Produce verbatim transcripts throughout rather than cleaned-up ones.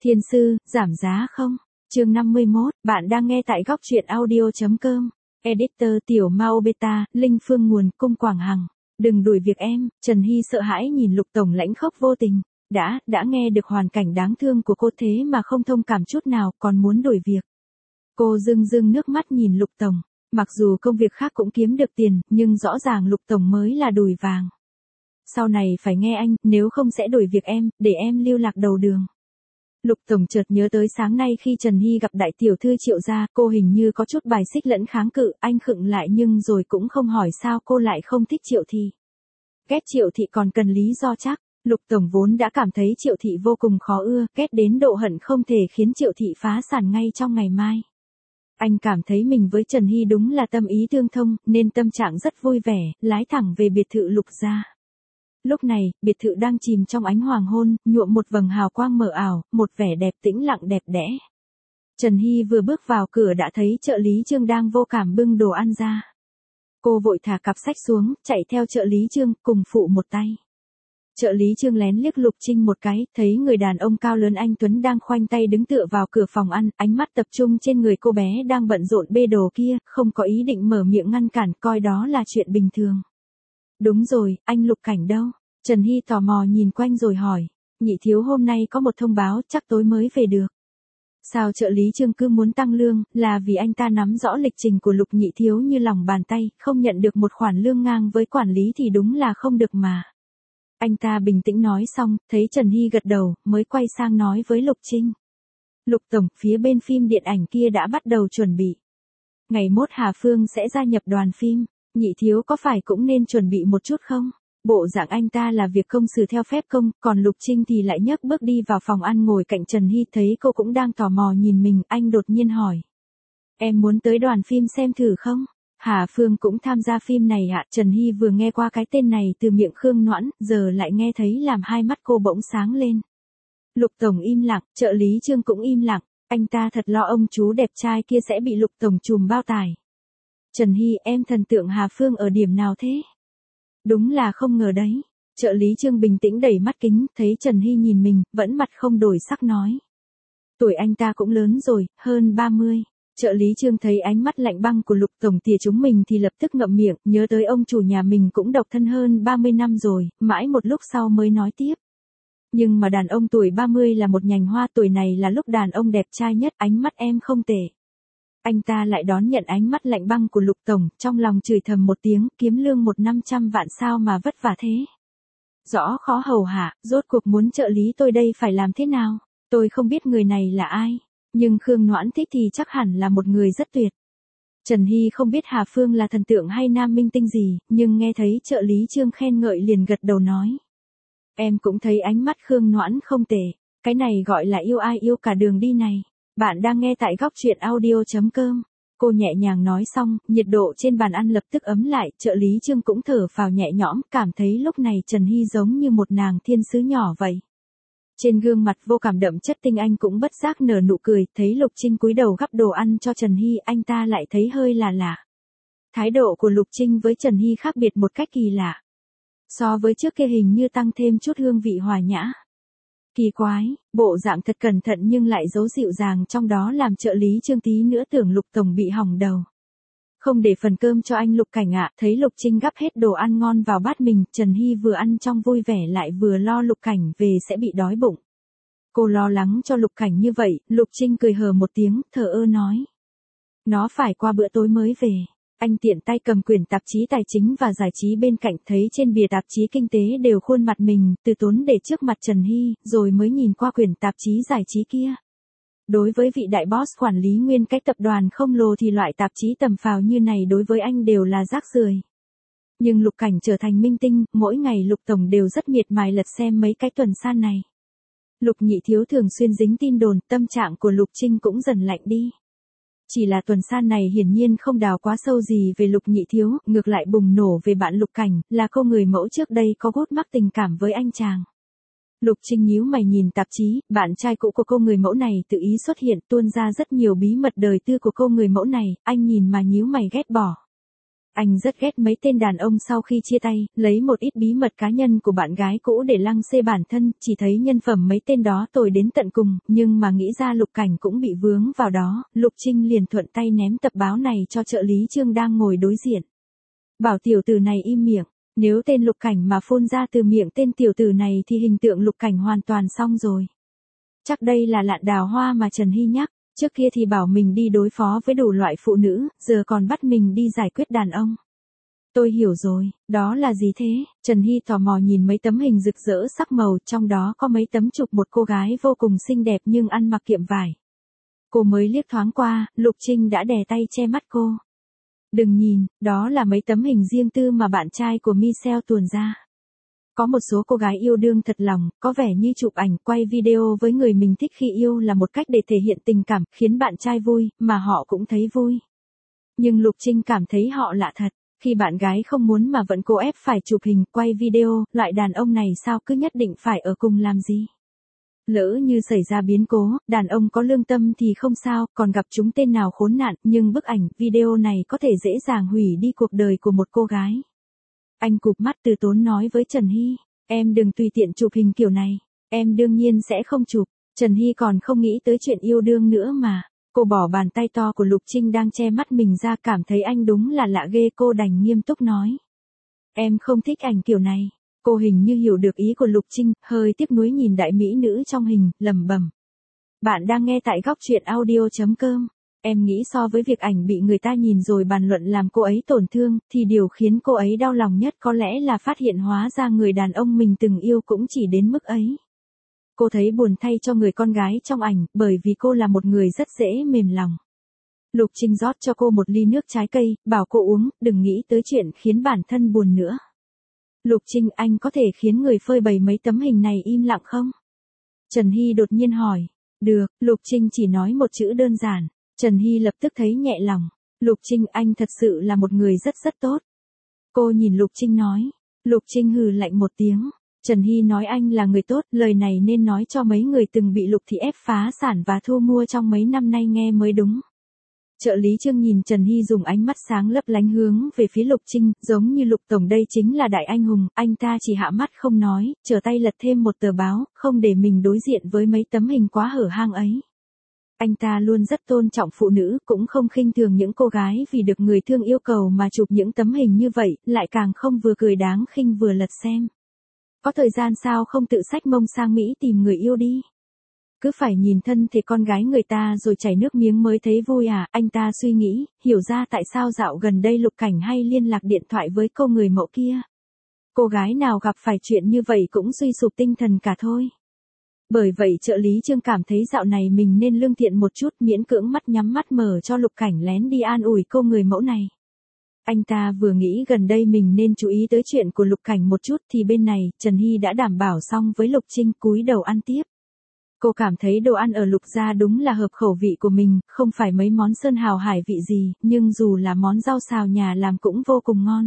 Thiên sư, giảm giá không? Chương năm mươi mốt, bạn đang nghe tại góc truyện audio.com. Editor Tiểu Mao Beta, Linh Phương nguồn, Cung Quảng Hằng. Đừng đuổi việc em, Trần Hy sợ hãi nhìn Lục Tổng lãnh khốc vô tình. Đã, đã nghe được hoàn cảnh đáng thương của cô thế mà không thông cảm chút nào, còn muốn đuổi việc. Cô rưng rưng nước mắt nhìn Lục Tổng. Mặc dù công việc khác cũng kiếm được tiền, nhưng rõ ràng Lục Tổng mới là đùi vàng. Sau này phải nghe anh, nếu không sẽ đuổi việc em, để em lưu lạc đầu đường. Lục Tổng chợt nhớ tới sáng nay khi Trần Hy gặp đại tiểu thư Triệu gia, cô hình như có chút bài xích lẫn kháng cự, anh khựng lại nhưng rồi cũng không hỏi sao cô lại không thích Triệu Thị. Ghét Triệu Thị còn cần lý do chắc, Lục Tổng vốn đã cảm thấy Triệu Thị vô cùng khó ưa, ghét đến độ hận không thể khiến Triệu Thị phá sản ngay trong ngày mai. Anh cảm thấy mình với Trần Hy đúng là tâm ý tương thông, nên tâm trạng rất vui vẻ, lái thẳng về biệt thự Lục gia. Lúc này, biệt thự đang chìm trong ánh hoàng hôn, nhuộm một vầng hào quang mờ ảo, một vẻ đẹp tĩnh lặng đẹp đẽ. Trần Hy vừa bước vào cửa đã thấy trợ lý Trương đang vô cảm bưng đồ ăn ra. Cô vội thả cặp sách xuống, chạy theo trợ lý Trương, cùng phụ một tay. Trợ lý Trương lén liếc Lục Trinh một cái, thấy người đàn ông cao lớn anh Tuấn đang khoanh tay đứng tựa vào cửa phòng ăn, ánh mắt tập trung trên người cô bé đang bận rộn bê đồ kia, không có ý định mở miệng ngăn cản, coi đó là chuyện bình thường. Đúng rồi, anh Lục Cảnh đâu? Trần Hy tò mò nhìn quanh rồi hỏi. Nhị thiếu hôm nay có một thông báo, chắc tối mới về được. Sao trợ lý Trương cứ muốn tăng lương, là vì anh ta nắm rõ lịch trình của Lục nhị thiếu như lòng bàn tay, không nhận được một khoản lương ngang với quản lý thì đúng là không được mà. Anh ta bình tĩnh nói xong, thấy Trần Hy gật đầu, mới quay sang nói với Lục Trinh. Lục Tổng, phía bên phim điện ảnh kia đã bắt đầu chuẩn bị. Ngày mốt Hà Phương sẽ gia nhập đoàn phim. Nhị thiếu có phải cũng nên chuẩn bị một chút không? Bộ dạng anh ta là việc công xử theo phép công, còn Lục Trinh thì lại nhấc bước đi vào phòng ăn ngồi cạnh Trần Hy, thấy cô cũng đang tò mò nhìn mình, anh đột nhiên hỏi. Em muốn tới đoàn phim xem thử không? Hà Phương cũng tham gia phim này ạ. Trần Hy vừa nghe qua cái tên này từ miệng Khương Noãn, giờ lại nghe thấy làm hai mắt cô bỗng sáng lên. Lục Tổng im lặng, trợ lý Trương cũng im lặng, anh ta thật lo ông chú đẹp trai kia sẽ bị Lục Tổng trùm bao tải. Trần Hy, em thần tượng Hà Phương ở điểm nào thế? Đúng là không ngờ đấy. Trợ lý Trương bình tĩnh đẩy mắt kính, thấy Trần Hy nhìn mình, vẫn mặt không đổi sắc nói. Tuổi anh ta cũng lớn rồi, hơn ba mươi. Trợ lý Trương thấy ánh mắt lạnh băng của Lục Tổng tìa chúng mình thì lập tức ngậm miệng, nhớ tới ông chủ nhà mình cũng độc thân hơn ba mươi năm rồi, mãi một lúc sau mới nói tiếp. Nhưng mà đàn ông tuổi ba mươi là một nhành hoa, tuổi này là lúc đàn ông đẹp trai nhất, ánh mắt em không tệ. Anh ta lại đón nhận ánh mắt lạnh băng của Lục Tổng, trong lòng chửi thầm một tiếng, kiếm lương một năm trăm vạn sao mà vất vả thế. Rõ khó hầu hạ, rốt cuộc muốn trợ lý tôi đây phải làm thế nào? Tôi không biết người này là ai, nhưng Khương Noãn thích thì chắc hẳn là một người rất tuyệt. Trần Hy không biết Hà Phương là thần tượng hay nam minh tinh gì, nhưng nghe thấy trợ lý Trương khen ngợi liền gật đầu nói. Em cũng thấy ánh mắt Khương Noãn không tệ, cái này gọi là yêu ai yêu cả đường đi này. Bạn đang nghe tại góc truyện audio.com. Cô nhẹ nhàng nói xong, nhiệt độ trên bàn ăn lập tức ấm lại, trợ lý Trương cũng thở phào nhẹ nhõm, cảm thấy lúc này Trần Hy giống như một nàng thiên sứ nhỏ vậy. Trên gương mặt vô cảm đậm chất tinh anh cũng bất giác nở nụ cười, thấy Lục Trinh cúi đầu gắp đồ ăn cho Trần Hy, anh ta lại thấy hơi là lạ. Thái độ của Lục Trinh với Trần Hy khác biệt một cách kỳ lạ. So với trước kia hình như tăng thêm chút hương vị hòa nhã. Kỳ quái, bộ dạng thật cẩn thận nhưng lại giấu dịu dàng trong đó làm trợ lý Trương tí nữa tưởng Lục Tổng bị hỏng đầu. Không để phần cơm cho anh Lục Cảnh ạ, thấy Lục Trinh gắp hết đồ ăn ngon vào bát mình, Trần Hy vừa ăn trong vui vẻ lại vừa lo Lục Cảnh về sẽ bị đói bụng. Cô lo lắng cho Lục Cảnh như vậy, Lục Trinh cười hờ một tiếng, thờ ơ nói. Nó phải qua bữa tối mới về. Anh tiện tay cầm quyển tạp chí tài chính và giải trí bên cạnh, thấy trên bìa tạp chí kinh tế đều khuôn mặt mình, từ tốn để trước mặt Trần Hy, rồi mới nhìn qua quyển tạp chí giải trí kia. Đối với vị đại boss quản lý nguyên cái tập đoàn khổng lồ thì loại tạp chí tầm phào như này đối với anh đều là rác rưởi. Nhưng Lục Cảnh trở thành minh tinh, mỗi ngày Lục Tổng đều rất miệt mài lật xem mấy cái tuần san này. Lục nhị thiếu thường xuyên dính tin đồn, tâm trạng của Lục Trinh cũng dần lạnh đi. Chỉ là tuần san này hiển nhiên không đào quá sâu gì về Lục nhị thiếu, ngược lại bùng nổ về bạn Lục Cảnh, là cô người mẫu trước đây có gút mắc tình cảm với anh chàng. Lục Trinh nhíu mày nhìn tạp chí, bạn trai cũ của cô người mẫu này tự ý xuất hiện, tuôn ra rất nhiều bí mật đời tư của cô người mẫu này, anh nhìn mà nhíu mày ghét bỏ. Anh rất ghét mấy tên đàn ông sau khi chia tay, lấy một ít bí mật cá nhân của bạn gái cũ để lăng xê bản thân, chỉ thấy nhân phẩm mấy tên đó tồi đến tận cùng, nhưng mà nghĩ ra Lục Cảnh cũng bị vướng vào đó, Lục Trinh liền thuận tay ném tập báo này cho trợ lý Trương đang ngồi đối diện. Bảo tiểu tử này im miệng, nếu tên Lục Cảnh mà phun ra từ miệng tên tiểu tử này thì hình tượng Lục Cảnh hoàn toàn xong rồi. Chắc đây là lạn đào hoa mà Trần Hy nhắc. Trước kia thì bảo mình đi đối phó với đủ loại phụ nữ, giờ còn bắt mình đi giải quyết đàn ông. Tôi hiểu rồi, đó là gì thế? Trần Hy tò mò nhìn mấy tấm hình rực rỡ sắc màu, trong đó có mấy tấm chụp một cô gái vô cùng xinh đẹp nhưng ăn mặc kiệm vải. Cô mới liếc thoáng qua, Lục Trinh đã đè tay che mắt cô. Đừng nhìn, đó là mấy tấm hình riêng tư mà bạn trai của Michelle tuồn ra. Có một số cô gái yêu đương thật lòng, có vẻ như chụp ảnh, quay video với người mình thích khi yêu là một cách để thể hiện tình cảm, khiến bạn trai vui, mà họ cũng thấy vui. Nhưng Lục Trinh cảm thấy họ lạ thật, khi bạn gái không muốn mà vẫn cố ép phải chụp hình, quay video, loại đàn ông này sao cứ nhất định phải ở cùng làm gì? Lỡ như xảy ra biến cố, đàn ông có lương tâm thì không sao, còn gặp chúng tên nào khốn nạn, nhưng bức ảnh, video này có thể dễ dàng hủy đi cuộc đời của một cô gái. Anh cụp mắt từ tốn nói với Trần Hy, em đừng tùy tiện chụp hình kiểu này, em đương nhiên sẽ không chụp. Trần Hy còn không nghĩ tới chuyện yêu đương nữa mà. Cô bỏ bàn tay to của Lục Trinh đang che mắt mình ra, cảm thấy anh đúng là lạ ghê, cô đành nghiêm túc nói. Em không thích ảnh kiểu này. Cô hình như hiểu được ý của Lục Trinh, hơi tiếc nuối nhìn đại mỹ nữ trong hình, lẩm bẩm. Bạn đang nghe tại góc truyện audio chấm com. Em nghĩ so với việc ảnh bị người ta nhìn rồi bàn luận làm cô ấy tổn thương, thì điều khiến cô ấy đau lòng nhất có lẽ là phát hiện hóa ra người đàn ông mình từng yêu cũng chỉ đến mức ấy. Cô thấy buồn thay cho người con gái trong ảnh, bởi vì cô là một người rất dễ mềm lòng. Lục Trinh rót cho cô một ly nước trái cây, bảo cô uống, đừng nghĩ tới chuyện khiến bản thân buồn nữa. Lục Trinh, anh có thể khiến người phơi bày mấy tấm hình này im lặng không? Trần Hy đột nhiên hỏi. Được, Lục Trinh chỉ nói một chữ đơn giản. Trần Hy lập tức thấy nhẹ lòng. Lục Trinh, anh thật sự là một người rất rất tốt. Cô nhìn Lục Trinh nói. Lục Trinh hừ lạnh một tiếng. Trần Hy nói anh là người tốt, lời này nên nói cho mấy người từng bị Lục Thị ép phá sản và thu mua trong mấy năm nay nghe mới đúng. Trợ lý Trương nhìn Trần Hy dùng ánh mắt sáng lấp lánh hướng về phía Lục Trinh, giống như Lục Tổng đây chính là đại anh hùng, anh ta chỉ hạ mắt không nói, trở tay lật thêm một tờ báo, không để mình đối diện với mấy tấm hình quá hở hang ấy. Anh ta luôn rất tôn trọng phụ nữ, cũng không khinh thường những cô gái vì được người thương yêu cầu mà chụp những tấm hình như vậy, lại càng không vừa cười đáng khinh vừa lật xem. Có thời gian sao không tự xách mông sang Mỹ tìm người yêu đi? Cứ phải nhìn thân thể con gái người ta rồi chảy nước miếng mới thấy vui à? Anh ta suy nghĩ, hiểu ra tại sao dạo gần đây Lục Cảnh hay liên lạc điện thoại với cô người mẫu kia. Cô gái nào gặp phải chuyện như vậy cũng suy sụp tinh thần cả thôi. Bởi vậy trợ lý Trương cảm thấy dạo này mình nên lương thiện một chút, miễn cưỡng mắt nhắm mắt mở cho Lục Cảnh lén đi an ủi cô người mẫu này. Anh ta vừa nghĩ gần đây mình nên chú ý tới chuyện của Lục Cảnh một chút thì bên này, Trần Hy đã đảm bảo xong với Lục Trinh, cúi đầu ăn tiếp. Cô cảm thấy đồ ăn ở Lục gia đúng là hợp khẩu vị của mình, không phải mấy món sơn hào hải vị gì, nhưng dù là món rau xào nhà làm cũng vô cùng ngon.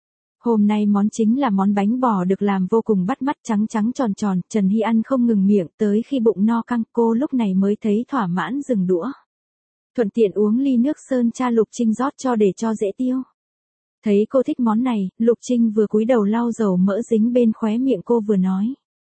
Hôm nay món chính là món bánh bò được làm vô cùng bắt mắt, trắng trắng tròn tròn, Trần Hy ăn không ngừng miệng, tới khi bụng no căng, cô lúc này mới thấy thỏa mãn dừng đũa. Thuận tiện uống ly nước sơn cha Lục Trinh rót cho để cho dễ tiêu. Thấy cô thích món này, Lục Trinh vừa cúi đầu lau dầu mỡ dính bên khóe miệng cô vừa nói.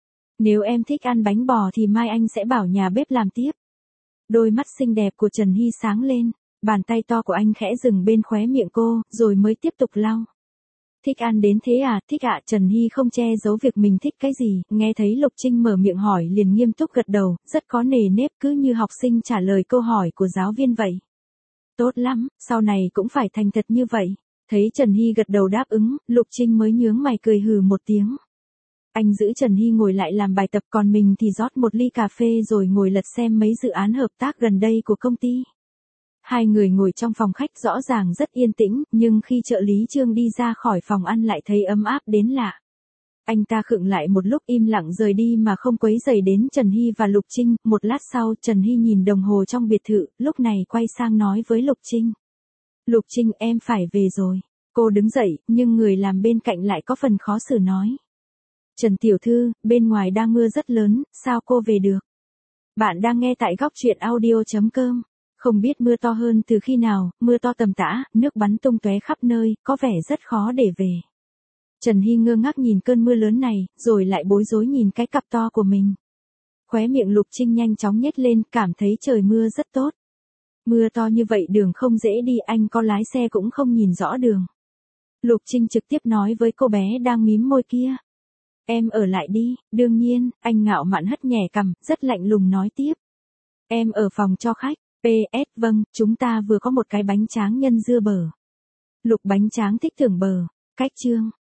Nếu em thích ăn bánh bò thì mai anh sẽ bảo nhà bếp làm tiếp. Đôi mắt xinh đẹp của Trần Hy sáng lên, bàn tay to của anh khẽ dừng bên khóe miệng cô, rồi mới tiếp tục lau. Thích ăn đến thế à? Thích ạ. Trần Hy không che giấu việc mình thích cái gì, nghe thấy Lục Trinh mở miệng hỏi liền nghiêm túc gật đầu, rất có nề nếp, cứ như học sinh trả lời câu hỏi của giáo viên vậy. Tốt lắm, sau này cũng phải thành thật như vậy. Thấy Trần Hy gật đầu đáp ứng, Lục Trinh mới nhướng mày cười hừ một tiếng. Anh giữ Trần Hy ngồi lại làm bài tập, còn mình thì rót một ly cà phê rồi ngồi lật xem mấy dự án hợp tác gần đây của công ty. Hai người ngồi trong phòng khách rõ ràng rất yên tĩnh, nhưng khi trợ lý Trương đi ra khỏi phòng ăn lại thấy ấm áp đến lạ. Anh ta khựng lại một lúc im lặng rời đi mà không quấy rầy đến Trần Hy và Lục Trinh. Một lát sau, Trần Hy nhìn đồng hồ trong biệt thự, lúc này quay sang nói với Lục Trinh. Lục Trinh, em phải về rồi. Cô đứng dậy, nhưng người làm bên cạnh lại có phần khó xử nói. Trần tiểu thư, bên ngoài đang mưa rất lớn, sao cô về được? Bạn đang nghe tại góc truyện audio chấm com. Không biết mưa to hơn từ khi nào, mưa to tầm tã, nước bắn tung tóe khắp nơi, có vẻ rất khó để về. Trần Hy ngơ ngác nhìn cơn mưa lớn này, rồi lại bối rối nhìn cái cặp to của mình. Khóe miệng Lục Trinh nhanh chóng nhếch lên, cảm thấy trời mưa rất tốt. Mưa to như vậy đường không dễ đi, anh có lái xe cũng không nhìn rõ đường. Lục Trinh trực tiếp nói với cô bé đang mím môi kia. Em ở lại đi, đương nhiên, anh ngạo mạn hất nhẹ cằm, rất lạnh lùng nói tiếp. Em ở phòng cho khách, pê ét vâng, chúng ta vừa có một cái bánh tráng nhân dưa bở. Lục bánh tráng thích thưởng bờ, cách chương.